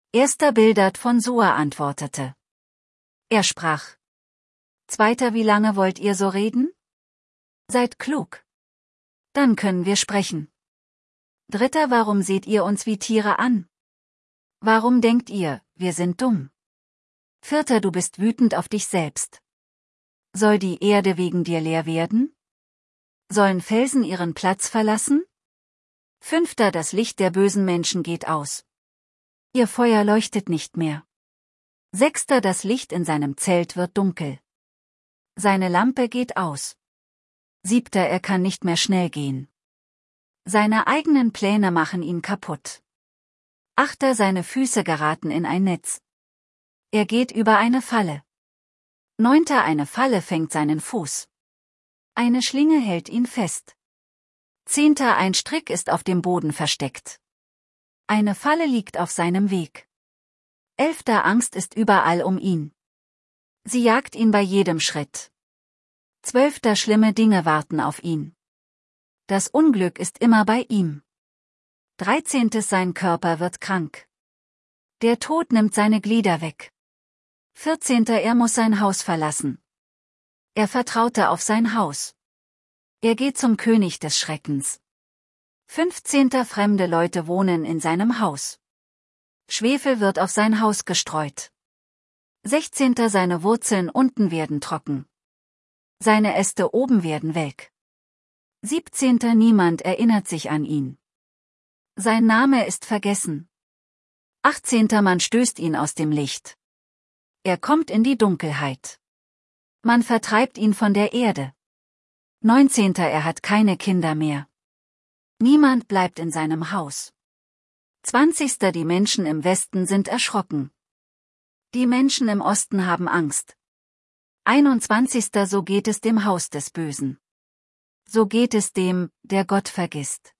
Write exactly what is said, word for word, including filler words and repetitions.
Erster Bildad von Sua antwortete. Er sprach. Zweiter, wie lange wollt ihr so reden? Seid klug. Dann können wir sprechen. Dritter, warum seht ihr uns wie Tiere an? Warum denkt ihr, wir sind dumm? Vierter, du bist wütend auf dich selbst. Soll die Erde wegen dir leer werden? Sollen Felsen ihren Platz verlassen? Fünfter, das Licht der bösen Menschen geht aus. Ihr Feuer leuchtet nicht mehr. Sechster, das Licht in seinem Zelt wird dunkel. Seine Lampe geht aus. Siebter, er kann nicht mehr schnell gehen. Seine eigenen Pläne machen ihn kaputt. Achter, seine Füße geraten in ein Netz. Er geht über eine Falle. Neunter, eine Falle fängt seinen Fuß. Eine Schlinge hält ihn fest. Zehnter, ein Strick ist auf dem Boden versteckt. Eine Falle liegt auf seinem Weg. Elfter, Angst ist überall um ihn. Sie jagt ihn bei jedem Schritt. Zwölfter, schlimme Dinge warten auf ihn. Das Unglück ist immer bei ihm. Dreizehntes, sein Körper wird krank. Der Tod nimmt seine Glieder weg. Vierzehnter, er muss sein Haus verlassen. Er vertraute auf sein Haus. Er geht zum König des Schreckens. Fünfzehnter, fremde Leute wohnen in seinem Haus. Schwefel wird auf sein Haus gestreut. Sechzehnter, seine Wurzeln unten werden trocken. Seine Äste oben werden welk. Siebzehnter, niemand erinnert sich an ihn. Sein Name ist vergessen. Achtzehnter, man stößt ihn aus dem Licht. Er kommt in die Dunkelheit. Man vertreibt ihn von der Erde. Neunzehnter, er hat keine Kinder mehr. Niemand bleibt in seinem Haus. Zwanzigster, die Menschen im Westen sind erschrocken. Die Menschen im Osten haben Angst. Einundzwanzigster, so geht es dem Haus des Bösen. So geht es dem, der Gott vergisst.